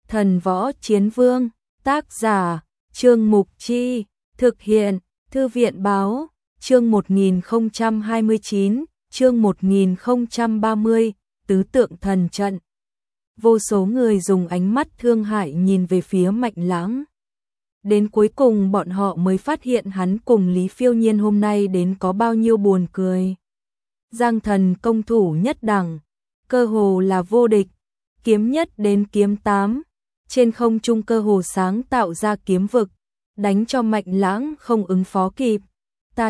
Thần Võ Chiến Vương, tác giả, Trương Mục Chi, thực hiện, Thư viện Báo, chương 1029, chương 1030, Tứ Tượng Thần Trận. Vô số người dùng ánh mắt thương hại nhìn về phía Mạnh Lãng. Đến cuối cùng bọn họ mới phát hiện hắn cùng Lý Phiêu Nhiên hôm nay đến có bao nhiêu buồn cười. Giang Thần công thủ nhất đẳng, cơ hồ là vô địch, kiếm nhất đến kiếm 8, trên không trung cơ hồ sáng tạo ra kiếm vực, đánh cho Mạnh Lãng không ứng phó kịp. Ta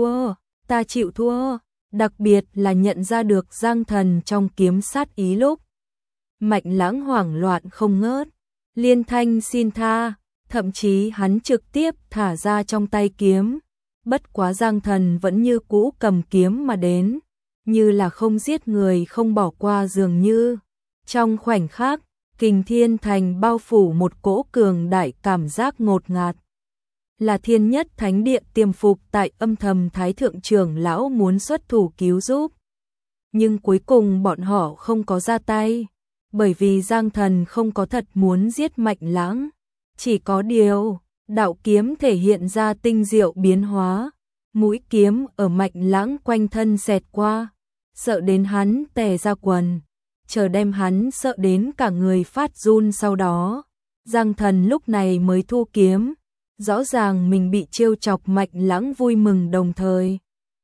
chịu thua, đặc biệt là nhận ra được Giang Thần trong kiếm sát ý lúc. Mạnh Lãng hoảng loạn không ngớt, liên thanh xin tha, thậm chí hắn trực tiếp thả ra trong tay kiếm. Bất quá Giang Thần vẫn như cũ cầm kiếm mà đến, như là không giết người không bỏ qua dường như. Trong khoảnh khắc, Kình Thiên Thành bao phủ một cỗ cường đại cảm giác ngột ngạt. Là Thiên Nhất Thánh Địa tiềm phục tại âm thầm Thái Thượng Trưởng Lão muốn xuất thủ cứu giúp. Nhưng cuối cùng bọn họ không có ra tay, bởi vì Giang Thần không có thật muốn giết Mạnh Lãng. Chỉ có điều, đạo kiếm thể hiện ra tinh diệu biến hóa, mũi kiếm ở Mạnh Lãng quanh thân xẹt qua, sợ đến hắn tè ra quần, chờ đem hắn sợ đến cả người phát run. Sau đó, Giang Thần lúc này mới thu kiếm, rõ ràng mình bị trêu chọc. Mạnh Lãng vui mừng đồng thời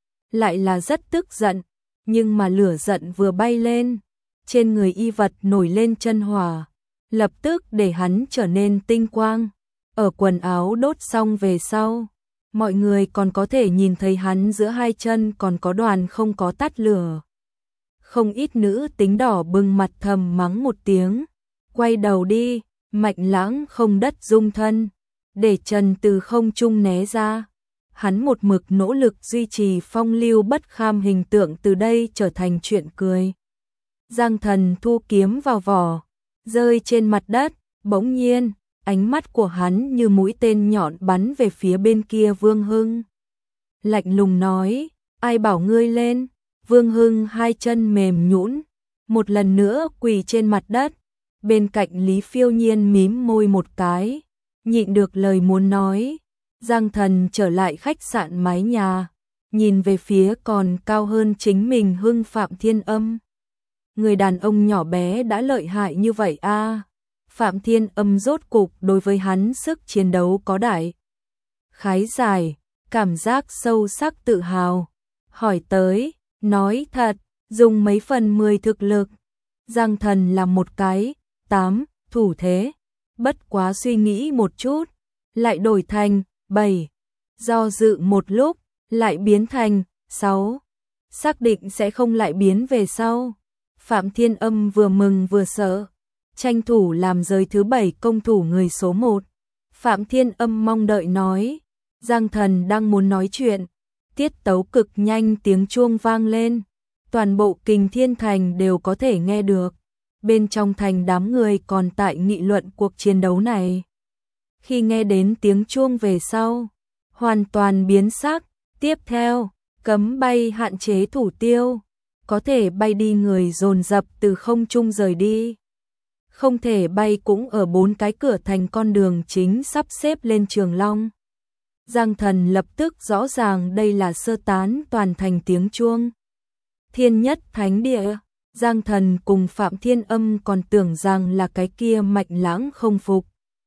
lại là rất tức giận, nhưng mà lửa giận vừa bay lên, trên người y vật nổi lên chân hỏa, lập tức để hắn trở nên tinh quang. Ở quần áo đốt xong về sau, mọi người còn có thể nhìn thấy hắn giữa hai chân còn có đoàn không có tắt lửa. Không ít nữ tính đỏ bừng mặt thầm mắng một tiếng, quay đầu đi. Mạnh Lãng không đất dung thân, để chân từ không trung né ra. Hắn một mực nỗ lực duy trì phong lưu bất kham hình tượng, từ đây trở thành chuyện cười. Giang Thần thu kiếm vào vỏ, rơi trên mặt đất, bỗng nhiên, ánh mắt của hắn như mũi tên nhọn bắn về phía bên kia Vương Hưng. Lạnh lùng nói, ai bảo ngươi lên? Vương Hưng hai chân mềm nhũn, một lần nữa quỳ trên mặt đất. Bên cạnh Lý Phiêu Nhiên mím môi một cái, nhịn được lời muốn nói. Giang Thần trở lại khách sạn mái nhà, nhìn về phía còn cao hơn chính mình Hưng Phạm Thiên Âm. Người đàn ông nhỏ bé đã lợi hại như vậy a. Phạm Thiên Âm rốt cục đối với hắn sức chiến đấu có đại khái giải, cảm giác sâu sắc tự hào. Hỏi tới, nói thật, dùng mấy phần 10 thực lực. Giang Thần là một cái 8 thủ thế, bất quá suy nghĩ một chút, lại đổi thành 7, do dự một lúc, lại biến thành 6, xác định sẽ không lại biến về sau. Phạm Thiên Âm vừa mừng vừa sợ, tranh thủ làm giới thứ 7 công thủ người số 1. Phạm Thiên Âm mong đợi nói, Giang Thần đang muốn nói chuyện, tiết tấu cực nhanh tiếng chuông vang lên, toàn bộ Kình Thiên Thành đều có thể nghe được. Bên trong thành đám người còn tại nghị luận cuộc chiến đấu này. Khi nghe đến tiếng chuông về sau, hoàn toàn biến sắc. Tiếp theo, cấm bay hạn chế thủ tiêu, có thể bay đi người dồn dập từ không trung rời đi. Không thể bay cũng ở 4 cái cửa thành con đường chính sắp xếp lên Trường Long. Giang Thần lập tức rõ ràng đây là sơ tán toàn thành tiếng chuông. Thiên Nhất Thánh Địa, Giang Thần cùng Phạm Thiên Âm còn tưởng rằng là cái kia Mạnh Lãng không phục.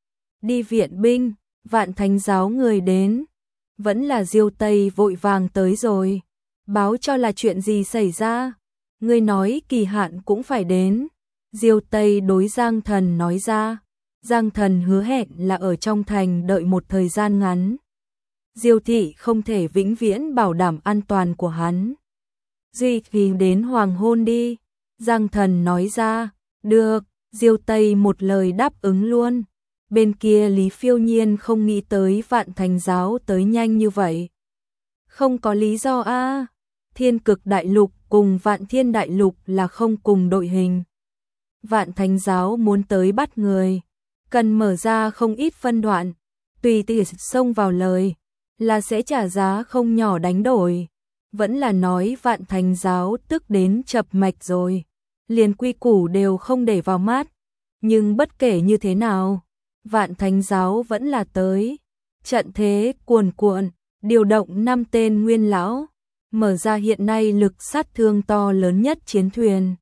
Đi viện binh, Vạn Thánh giáo người đến. Vẫn là Diêu Tây vội vàng tới rồi. Báo cho là chuyện gì xảy ra. Ngươi nói kỳ hạn cũng phải đến. Diêu Tây đối Giang Thần nói ra. Giang Thần hứa hẹn là ở trong thành đợi một thời gian ngắn. Diêu thị không thể vĩnh viễn bảo đảm an toàn của hắn. Duy trì đến hoàng hôn đi. Giang Thần nói ra, được. Diêu Tây một lời đáp ứng luôn. Bên kia Lý Phiêu Nhiên không nghĩ tới Vạn Thánh giáo tới nhanh như vậy. Không có lý do a. Thiên Cực Đại Lục cùng Vạn Thiên Đại Lục là không cùng đội hình. Vạn Thánh giáo muốn tới bắt người, cần mở ra không ít phân đoạn, tùy tiện xông vào lời, là sẽ trả giá không nhỏ đánh đổi. Vẫn là nói Vạn Thánh giáo tức đến chập mạch rồi, liền quy củ đều không để vào mắt. Nhưng bất kể như thế nào, Vạn Thánh giáo vẫn là tới. Trận thế cuồn cuộn, điều động 5 tên nguyên lão, mở ra hiện nay lực sát thương to lớn nhất chiến thuyền.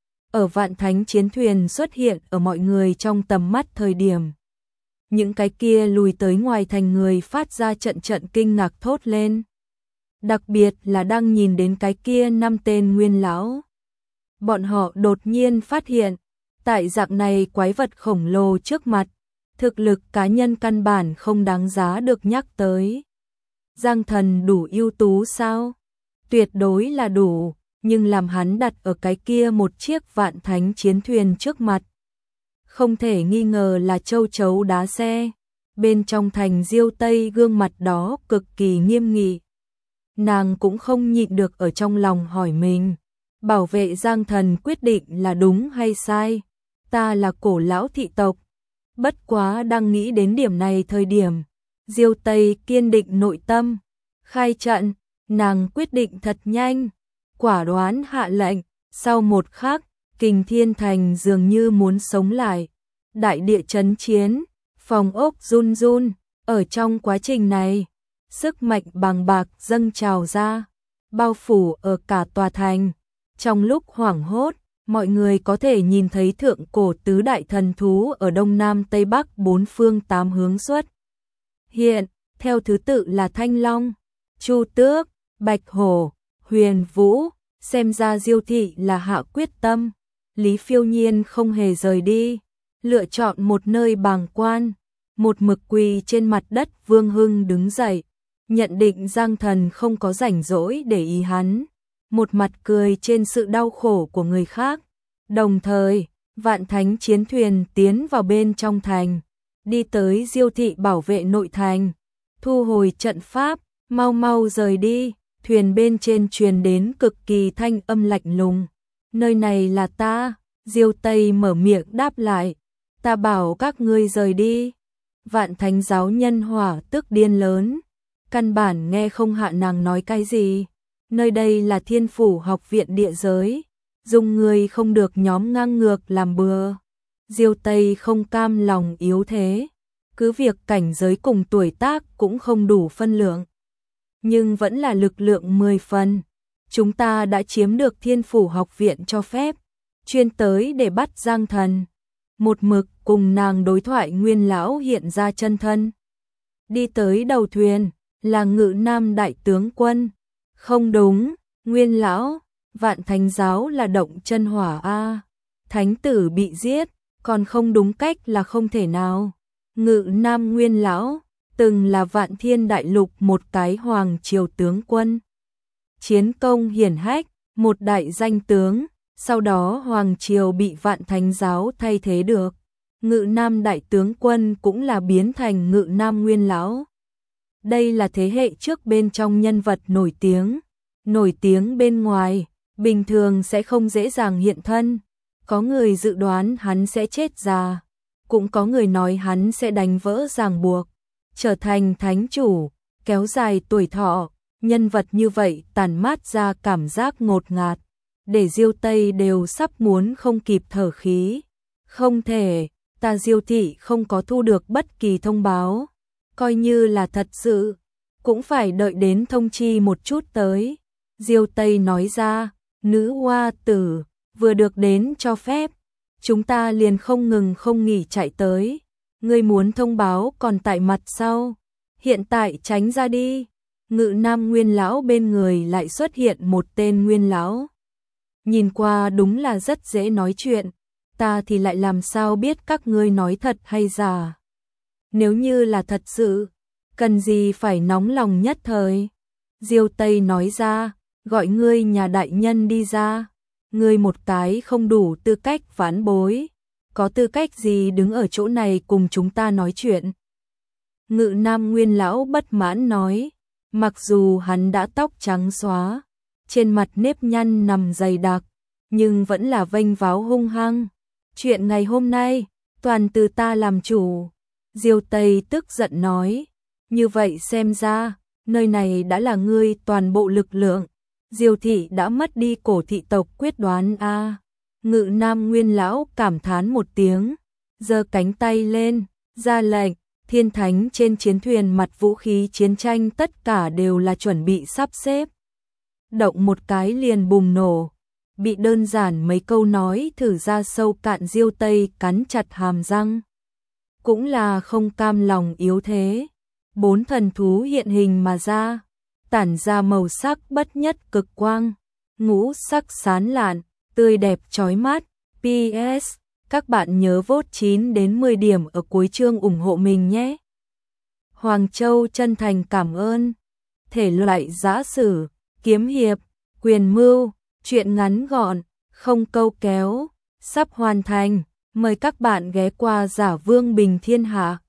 Ở Vạn Thánh chiến thuyền xuất hiện ở mọi người trong tầm mắt thời điểm. Những cái kia lùi tới ngoài thành người phát ra trận trận kinh ngạc thốt lên. Đặc biệt là đang nhìn đến cái kia 5 tên nguyên lão. Bọn họ đột nhiên phát hiện, tại dạng này quái vật khổng lồ trước mặt, thực lực cá nhân căn bản không đáng giá được nhắc tới. Giang Thần đủ ưu tú sao? Tuyệt đối là đủ, nhưng làm hắn đặt ở cái kia một chiếc Vạn Thánh chiến thuyền trước mặt. Không thể nghi ngờ là châu chấu đá xe. Bên trong thành Diêu Tây gương mặt đó cực kỳ nghiêm nghị. Nàng cũng không nhịn được ở trong lòng hỏi mình, bảo vệ Giang Thần quyết định là đúng hay sai? Ta là cổ lão thị tộc. Bất quá đang nghĩ đến điểm này thời điểm, Diêu Tây kiên định nội tâm, khai trận, nàng quyết định thật nhanh, quả đoán hạ lệnh, sau một khắc, Kình Thiên Thành dường như muốn sống lại, đại địa chấn chiến, phòng ốc run run, ở trong quá trình này, sức mạnh bàng bạc dâng trào ra, bao phủ ở cả tòa thành. Trong lúc hoảng hốt, mọi người có thể nhìn thấy thượng cổ tứ đại thần thú ở đông nam tây bắc bốn phương tám hướng xuất hiện, theo thứ tự là Thanh Long, Chu Tước, Bạch Hổ, Huyền Vũ. Xem ra Diêu thị là hạ quyết tâm. Lý Phiêu Nhiên không hề rời đi, lựa chọn một nơi bàng quan, một mực quỳ trên mặt đất. Vương Hưng đứng dậy, nhận định Giang Thần không có rảnh rỗi để ý hắn, một mặt cười trên sự đau khổ của người khác. Đồng thời, Vạn Thánh chiến thuyền tiến vào bên trong thành, đi tới Diêu thị bảo vệ nội thành, thu hồi trận pháp, mau mau rời đi. Thuyền bên trên truyền đến cực kỳ thanh âm lạnh lùng. Nơi này là ta. Diêu Tây mở miệng đáp lại. Ta bảo các ngươi rời đi. Vạn Thánh giáo nhân hỏa tức điên lớn. Căn bản nghe không hạ nàng nói cái gì. Nơi đây là Thiên Phủ học viện địa giới. Dùng người không được nhóm ngang ngược làm bừa. Diêu Tây không cam lòng yếu thế. Cứ việc cảnh giới cùng tuổi tác cũng không đủ phân lượng, nhưng vẫn là lực lượng 10 phần. Chúng ta đã chiếm được Thiên Phủ học viện cho phép, chuyên tới để bắt Giang Thần. Một mực cùng nàng đối thoại nguyên lão hiện ra chân thân. Đi tới đầu thuyền, là Ngự Nam đại tướng quân. Không đúng, nguyên lão, Vạn Thánh giáo là động chân hỏa a. Thánh tử bị giết, còn không đúng cách là không thể nào. Ngự Nam nguyên lão từng là Vạn Thiên đại lục một cái hoàng triều tướng quân, chiến công hiển hách, một đại danh tướng. Sau đó hoàng triều bị Vạn Thánh giáo thay thế được, Ngự Nam đại tướng quân cũng là biến thành Ngự Nam nguyên lão. Đây là thế hệ trước bên trong nhân vật nổi tiếng bên ngoài, bình thường sẽ không dễ dàng hiện thân. Có người dự đoán hắn sẽ chết già, cũng có người nói hắn sẽ đánh vỡ ràng buộc, trở thành thánh chủ, kéo dài tuổi thọ. Nhân vật như vậy tản mát ra cảm giác ngột ngạt, để Diêu Tây đều sắp muốn không kịp thở khí. Không thể, ta Diêu thị không có thu được bất kỳ thông báo, coi như là thật sự, cũng phải đợi đến thông chi một chút tới. Diêu Tây nói ra, nữ hoa tử, vừa được đến cho phép, chúng ta liền không ngừng không nghỉ chạy tới. Ngươi muốn thông báo còn tại mặt sau, hiện tại tránh ra đi. Ngự Nam nguyên lão bên người lại xuất hiện một tên nguyên lão. Nhìn qua đúng là rất dễ nói chuyện, ta thì lại làm sao biết các ngươi nói thật hay giả. Nếu như là thật sự, cần gì phải nóng lòng nhất thời. Diêu Tây nói ra, gọi ngươi nhà đại nhân đi ra. Ngươi một cái không đủ tư cách vãn bối, có tư cách gì đứng ở chỗ này cùng chúng ta nói chuyện. Ngự Nam nguyên lão bất mãn nói, mặc dù hắn đã tóc trắng xóa, trên mặt nếp nhăn nằm dày đặc, nhưng vẫn là vênh váo hung hăng. Chuyện ngày hôm nay, toàn từ ta làm chủ. Diêu Tây tức giận nói, như vậy xem ra, nơi này đã là ngươi toàn bộ lực lượng. Diêu thị đã mất đi cổ thị tộc quyết đoán a. Ngự Nam nguyên lão cảm thán một tiếng, giơ cánh tay lên, ra lệnh, thiên thánh trên chiến thuyền mặt vũ khí chiến tranh tất cả đều là chuẩn bị sắp xếp. Động một cái liền bùng nổ, bị đơn giản mấy câu nói thử ra sâu cạn Diêu Tây cắn chặt hàm răng. Cũng là không cam lòng yếu thế. 4 thần thú hiện hình mà ra, tản ra màu sắc bất nhất cực quang, ngũ sắc sáng lạn, tươi đẹp chói mắt. PS, các bạn nhớ vote 9 đến 10 điểm ở cuối chương ủng hộ mình nhé. Hoàng Châu chân thành cảm ơn. Thể loại giã sử, kiếm hiệp, quyền mưu, truyện ngắn gọn, không câu kéo, sắp hoàn thành. Mời các bạn ghé qua Giả Vương Bình Thiên Hạ.